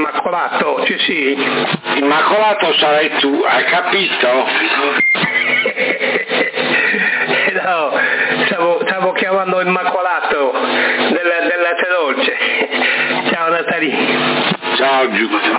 Immacolato, sì. Immacolato sarai tu, hai capito? No, stavo chiamando Immacolato del latte dolce. Ciao Natalì. Ciao Giulio.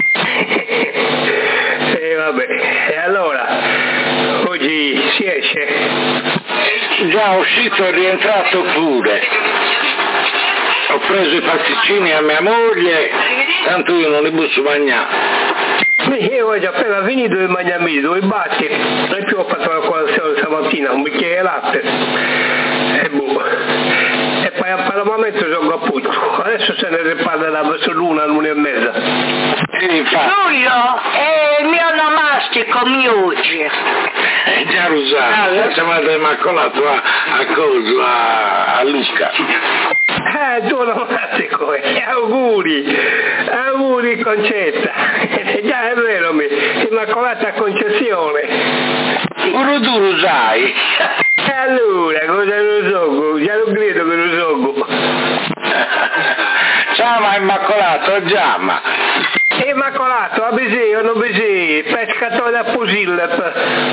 E vabbè, e allora, oggi si esce? Già uscito e rientrato pure. Ho preso i pasticcini a mia moglie, tanto io non li posso mangiare. Io ho già appena finito di mangiarmi 2 batti e più ho fatto la colazione stamattina, un bicchiere di latte e boh. E poi al momento gioco a Puccio, adesso se ne riparlerà verso l'1:30. Giulio, è il mio onomastico oggi. Già usato, siamo andati immacolato a Lucca. Tu onomastico, auguri Concetta. Già è vero, Immacolata Concezione. Pure tu lo sai. E allora, cosa lo so? Già lo credo che lo so. Ciao, Immacolato, già. Immacolato, a Besè, non Besè, pescatore a Pusilep.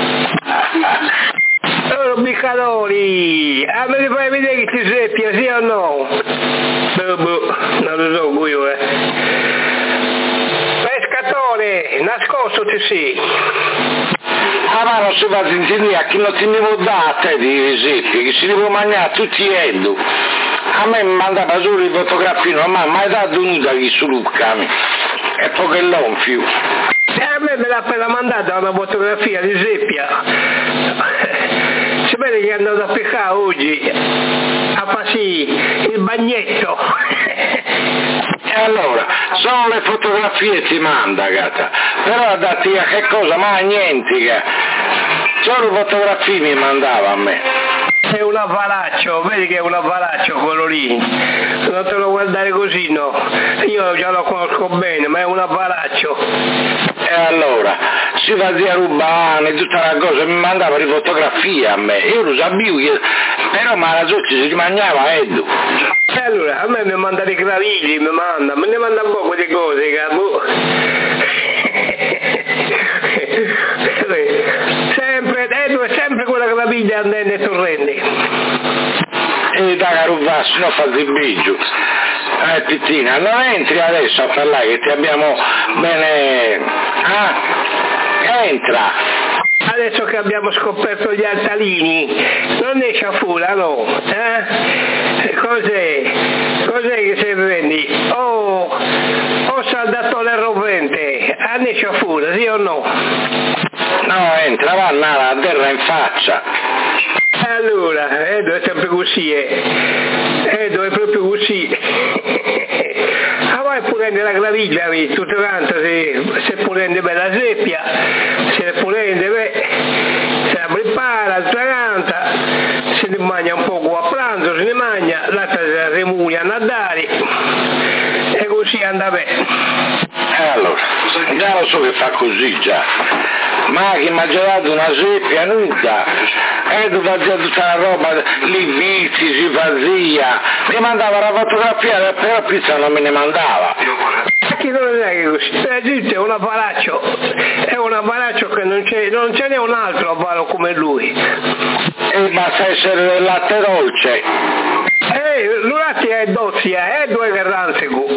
Bicalori, me li fai vedere che ti seppia, sì o no? Non lo so io, Pescatore, nascosto ti sei. Ma non si va a sentire a chi non ti devo dare di seppia, che si devo mangiare tutti endo. A me mi mandava solo i fotografie, non mi ha mai dato nuda chi su Lucca, e poi che l'onfio. A me l'ha appena mandata una fotografia di seppia. Si vede che è andato a pescare oggi, a fare il bagnetto. E allora, sono le fotografie ti manda, gata. Però a darti a che cosa? Ma niente, solo fotografie mi mandava a me. È un avvalaccio, vedi che è un avvalaccio quello lì. Non te lo guardare così, no. Io già lo conosco bene, ma è un avvalaccio. E allora, si va a rubare tutta la cosa, mi mandava le fotografie a me, io lo sapevo, però ma la sotto si rimangiava Edu. E allora, a me mi manda dei gravigli, me ne manda un po' di cose, capo. Sempre, Edu è sempre quella graviglia andando e torrente. E da caruvassi, non fate il bigio. Pittina, non entri adesso a parlare che ti abbiamo bene. Entra! Adesso che abbiamo scoperto gli altalini, non ne sciafula, no? Cos'è che se prendi? O saldatore rovente, ne sciafula, sì o no? No, entra, va a terra in faccia. Allora, Edo è sempre così, Edo è proprio così. Vai prende la graviglia, tutto quanto, se prende bella seppia, se prende, se la prepara, altra se ne mangia un po' a pranzo, se ne mangia, l'altra se la remunia a Natale, e così anda bene. Allora, già lo so che fa così già, ma che mi ha gelato una seppia nuda, e tu fazia tutta la roba, lì vizi, si fazia, mi mandava la fotografia, però pizza non me ne mandava. Chi non è che così? La gente è un avvalaccio che non ce n'è un altro avvalo come lui. E basta essere del latte dolce. L'ulati è dozzia, è 2 garrantico.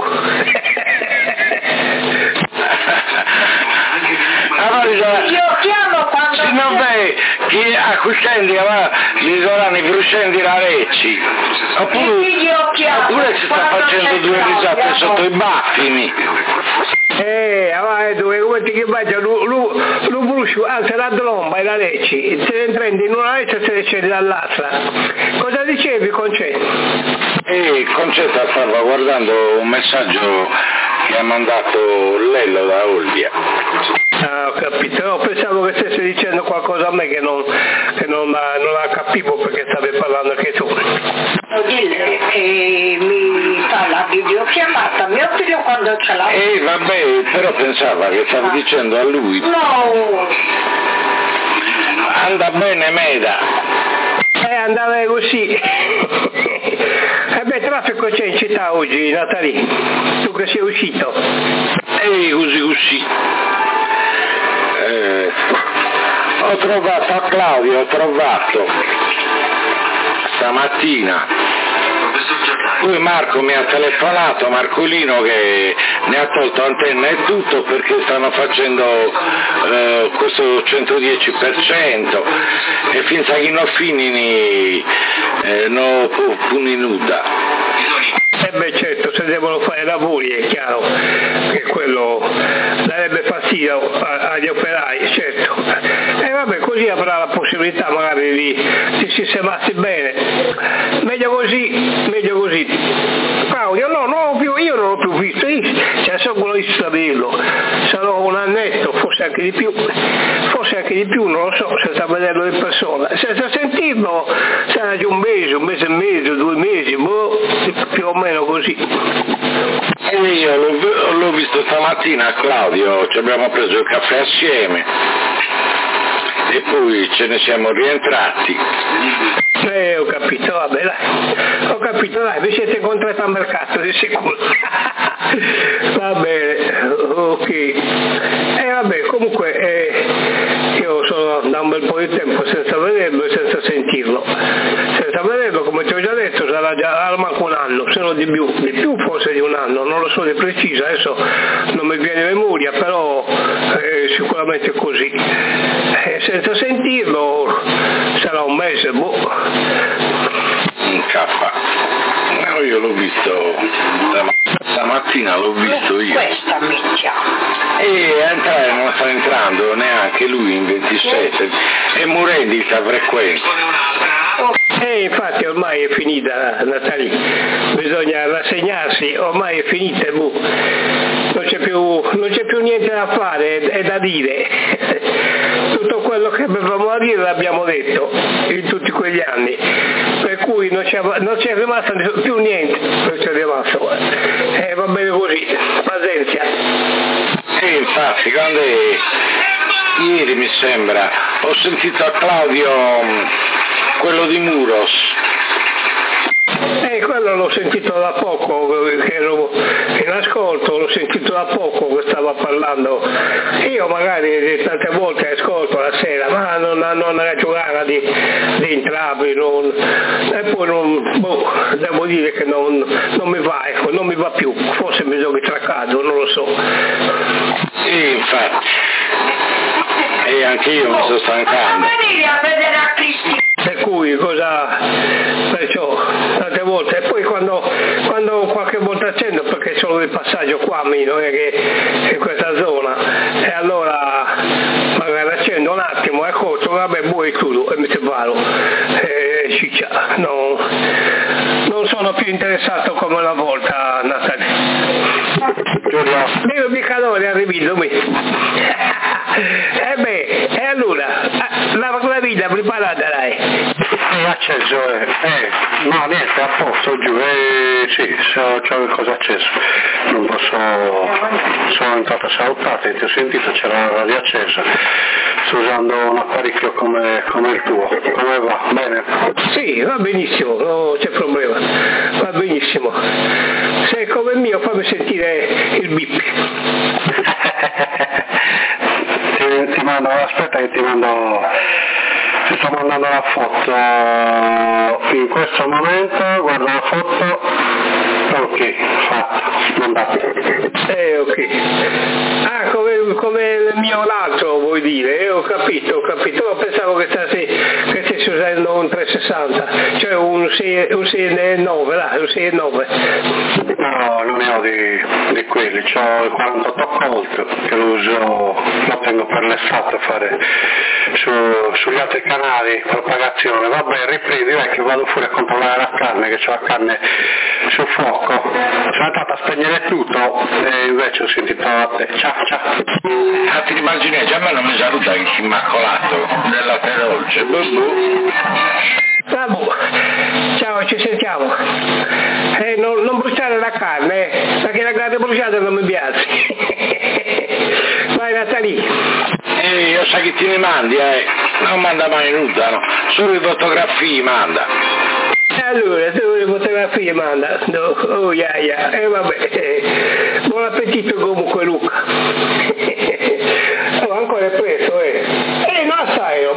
Io chiamo quando se non vedi che a Cuscendi gli saranno i fruscendi rarecci, oppure si sta facendo 2 risate sotto i baffini. Come ti chiamano? Lo bruscio, anzi la tromba e la lecci, se ne prendi in una leccia e se ne scende dall'altra. Cosa dicevi, Concetto? Concetto stava guardando un messaggio che ha mandato Lello da Olbia. Ho capito, no, pensavo che stessi dicendo qualcosa a me che non la capivo perché stavi parlando anche tu. Dille che mi fa la videochiamata, mio figlio quando ce l'ha. Vabbè, però pensava che stavi dicendo a lui. No! Anda bene, Meda. Andava così. Traffico c'è in città oggi, Natali, tu che sei uscito. ho trovato a Claudio, stamattina. Poi Marco mi ha telefonato, Marcolino, che ne ha tolto antenna e tutto perché stanno facendo questo 110% e finza che non finini no puni nuda. Beh certo, se devono fare lavori è chiaro che quello darebbe fastidio agli operai, certo. E vabbè, così avrà la possibilità magari di sistemarsi bene. Meglio così. Claudio, io non l'ho più visto, cioè sono quello di saperlo, sarò un annetto, forse anche di più, non lo so, senza vederlo in persona, senza sentirlo sarà già un mese e mezzo, 2 mesi, più o meno così. Io l'ho visto stamattina a Claudio, ci abbiamo preso il caffè assieme e poi ce ne siamo rientrati. Ho capito, vabbè, dai, vi siete incontrati al mercato, di sicuro. Va bene, ok. Vabbè, comunque io sono da un bel po' di tempo senza vederlo e senza sentirlo. Senza vederlo, come ti ho già detto, sarà già manco un anno, se non di più forse di un anno, non lo so di preciso, adesso non mi viene memoria, però sicuramente così. Senza sentirlo sarà un mese, No, io l'ho visto stamattina, l'ho visto io. Questa miccia. E entrare non sta entrando neanche lui in 27, e Murendi sta frequenza. Infatti ormai è finita, Natali, bisogna rassegnarsi, ormai è finita, non c'è più niente da fare, è da dire. Tutto quello che avevamo da dire l'abbiamo detto in tutti quegli anni, per cui non c'è rimasto più niente, va bene così, pazienza. Infatti, quando ieri mi sembra, ho sentito a Claudio quello di Muros. Quello l'ho sentito da poco, che ero in ascolto, l'ho sentito da poco che stava parlando. Io magari tante volte ascolto la sera, ma non ragionare di entrarmi, e poi devo dire che non mi va, non mi va più, forse mi sono ritraccato, non lo so. Infatti, e anche io mi sto stancando. Per cui perciò tante volte, e poi quando qualche volta accendo, perché sono di passaggio qua a non è che in questa zona, e allora magari accendo un attimo e accorto, vabbè, poi chiudo e mi separo, ciccia, non sono più interessato come una volta, Natale. Io mi calore arrivato qui. E allora, la vita preparata dai. È acceso, no niente, a posto giù, sì, c'ho qualcosa acceso, non posso, sono entrato a salutare, ti ho sentito, c'era la radio accesa, sto usando un apparecchio come il tuo, come va? Bene? Sì, va benissimo, non c'è problema, va benissimo, se è come il mio fammi sentire il bip. ti mando, aspetta che ti sto mandando la foto in questo momento, guarda la foto, ok, fatta, mandata. Ok. Ah, come il mio l'altro vuoi dire? Ho capito, pensavo che stessi usando un 360, cioè un 6,9, là, un 6,9. No, non ne ho di quelli, c'ho il 48 Colt che lo tengo per l'estate a fare sugli altri canali, propagazione, vabbè, riprendi, che vado fuori a controllare la carne, che c'ho la carne sul fuoco, sono andato a spegnere tutto e invece ho sentito a te, ciao. Ti immagini, già me non mi saluta il immacolato della Terolce, Ciao, ci sentiamo. Non bruciare la carne, perché la carne bruciata non mi piace. Vai Natali. Io sai che ti ne mandi, non manda mai nulla, no? Solo le fotografie manda. Allora, solo le fotografie manda. No. Vabbè. Buon appetito comunque Luca. Ancora è preso, no sai,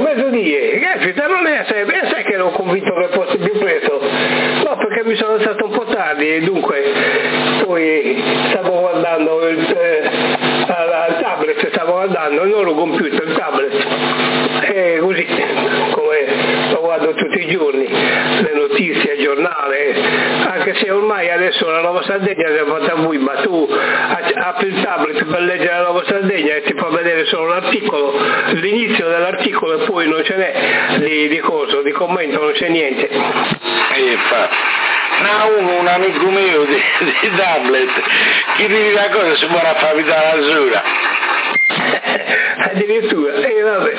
caspita, non è sempre, sai che ero convinto che fosse più presto, no, perché mi sono stato un po' tardi e dunque poi stavo guardando al tablet, stavo guardando non il computer, il tablet, e così come lo guardo tutti i giorni, le notizie, il giornale, anche se ormai adesso la Nuova Sardegna si è fatta vui, ma tu apri il tablet per leggere la Nuova Sardegna e ti fa vedere solo l'articolo, l'inizio dell'articolo e poi non ce n'è di commento, non c'è niente. Infatti. No, un amico mio di tablet, chi ti dice la cosa si può fare la rasura. Addirittura, vabbè,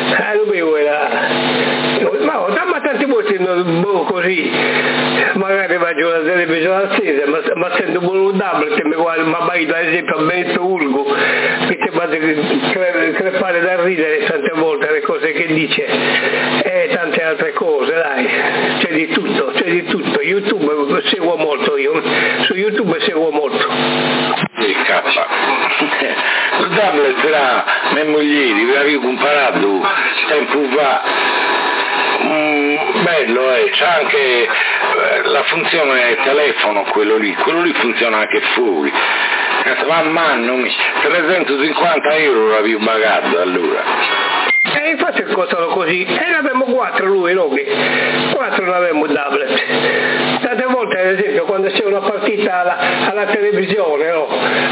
ma tante volte così, magari faccio la televisione accesa, ma sento pure un tablet e mi marito ad esempio a Benedetto Urgu, che ti fa crepare da ridere tante volte le cose che dice e tante altre cose, dai, c'è di tutto, YouTube seguo molto io, su YouTube seguo molto. Il tablet era mia moglie, vi avevo comparato tempo fa, bello, c'è anche la funzione telefono, quello lì funziona anche fuori, ma mano 350 euro l'avevo pagato allora. E infatti costano così, e ne abbiamo 4 lui, Roghi, 4 ne abbiamo tablet. Tante volte ad esempio quando c'è una partita alla televisione, no?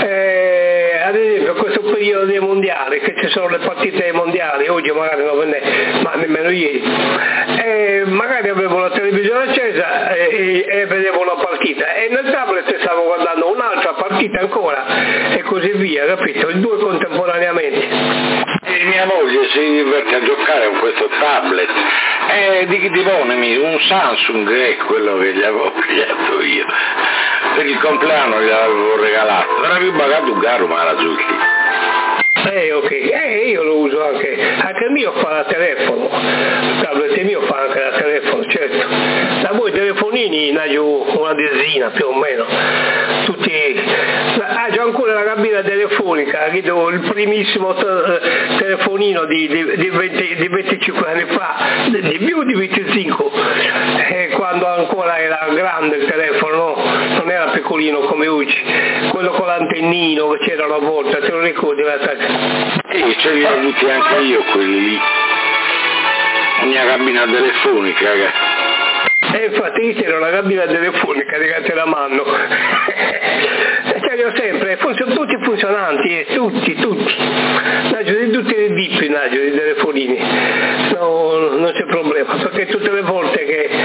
Ad esempio questo periodo dei mondiali, che ci sono le partite dei mondiali, oggi magari non ve ne, ma nemmeno ieri, magari avevo la televisione accesa e vedevo una partita e nel tablet stavo guardando un'altra partita ancora e così via, capito? I due contemporaneamente. E mia moglie si diverte a giocare con questo tablet e di ponemi un Samsung, è quello che gli avevo pigliato io per il compleanno, gliel'avevo regalato, non avevo pagato un caro ma era giusto. Ok, io lo uso anche il mio fa da telefono, il tablet mio fa anche da telefono, certo. Da voi telefonini ne ho una decina più o meno, tutti, c'ho ancora la cabina telefonica, il primissimo telefonino di 25 anni fa, di più di 25, quando ancora era grande il telefono, non era piccolino come oggi, quello con l'antennino che c'era una volta, te lo ricordi? Sì, ce li ho avuti anche io quelli lì, la mia cabina telefonica. Infatti c'era una cabina telefonica di la mano, ce li ho sempre, tutti funzionanti, tutti, di tutti i tipi di telefonini, no, non c'è problema, perché tutte le volte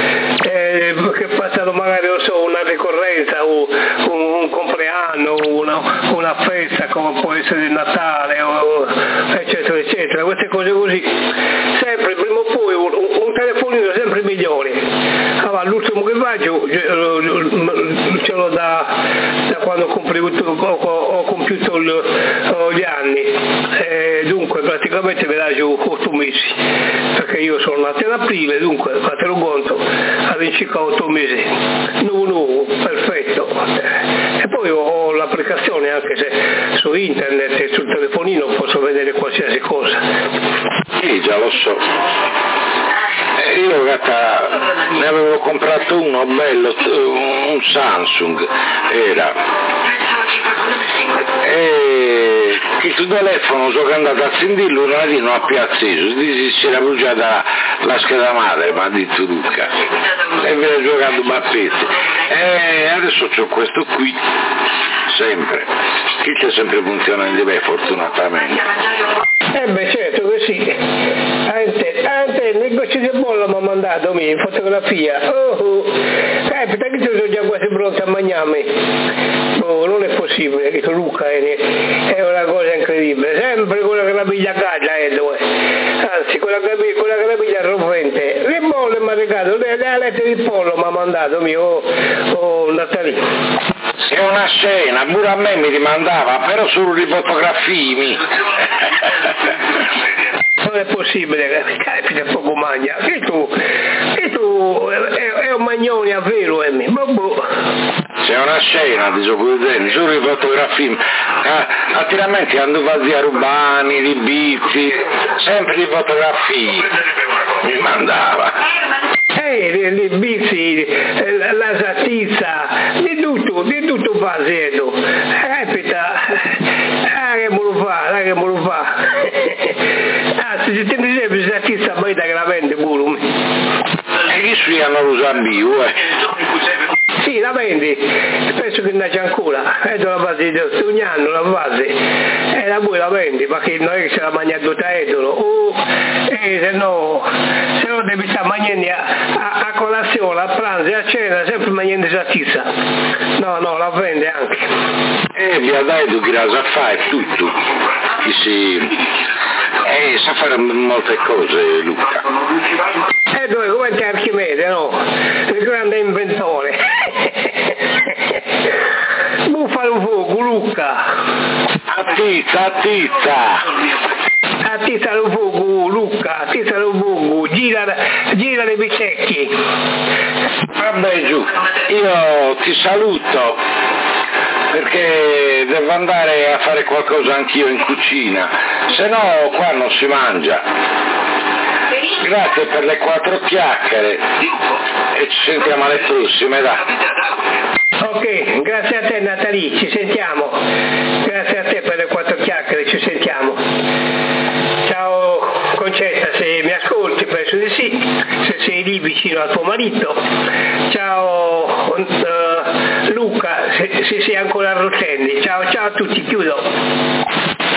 che passano magari una ricorrenza o un compleanno, una festa come può essere il Natale, eccetera, eccetera, queste cose così, sempre prima o poi un telefonino sempre migliore. L'ultimo che faccio ce l'ho da quando ho compiuto gli anni, dunque praticamente me la gioco 8 mesi, perché io sono nato in aprile, dunque fatelo conto, all'incirca 8 mesi, nuovo, perfetto. E poi ho l'applicazione, anche se su internet e sul telefonino posso vedere qualsiasi cosa. Sì, già lo so. Io ne avevo comprato uno bello, un Samsung era, e il suo telefono sono andato a sentirlo un attimo a Piazzeso, si era bruciata la scheda madre, mi ha detto Luca, e mi ha giocato bappette, e adesso c'ho questo qui, sempre, che c'è sempre funzionando di me fortunatamente. Certo che sì. Anche il negozio di bollo mi ha mandato in fotografia. Capita che sono già quasi pronto a mangiarmi. Non è possibile, che Luca è una cosa incredibile. Sempre quella che la piglia a casa anzi, quella che la piglia rovente. Le bolle mi ha regalato, le alette di pollo mi ha mandato Natalino. È una scena, pure a me mi rimandava, però solo di fotografie. Non è possibile, capita poco mangia, che tu è un magnone a vero, C'è una scena di Soccorrenti, solo di fotografie, attivamente quando fazia rubani, di bizi, sempre di fotografie. mi mandava. I bici, la salsiccia, di tutto facendo. Repita, che me lo fa. Se ti tieni sempre salsiccia, poi da gravamente pure. E chi spiegano lo Zambiu, Sì, la vendi, penso che nasce ancora, è la base di ogni anno la base, e la voi la vendi, perché non è che se la mangia tutta etero, se no devi stare mangiando a colazione, a pranzo e a cena, sempre mangiando salsiccia, no, la vende anche. Vi ha detto che la sa fare tutto, che sa fare molte cose Luca. Dove come c'è Archimede, no? Il grande inventore. Buffalo fuoco, Luca. Attizza lo fuoco, Luca, attizza lo fuoco, gira le bicecchi. Vabbè giù, io ti saluto perché devo andare a fare qualcosa anch'io in cucina, se no qua non si mangia. Grazie per le 4 chiacchiere e ci sentiamo alle prossime, dai. Ok, grazie a te Natalie, ci sentiamo. Grazie a te per le 4 chiacchiere, ci sentiamo. Ciao Concetta, se mi ascolti, penso di sì, se sei lì vicino al tuo marito. Ciao Luca, se sei ancora a Rotelli. Ciao a tutti, chiudo.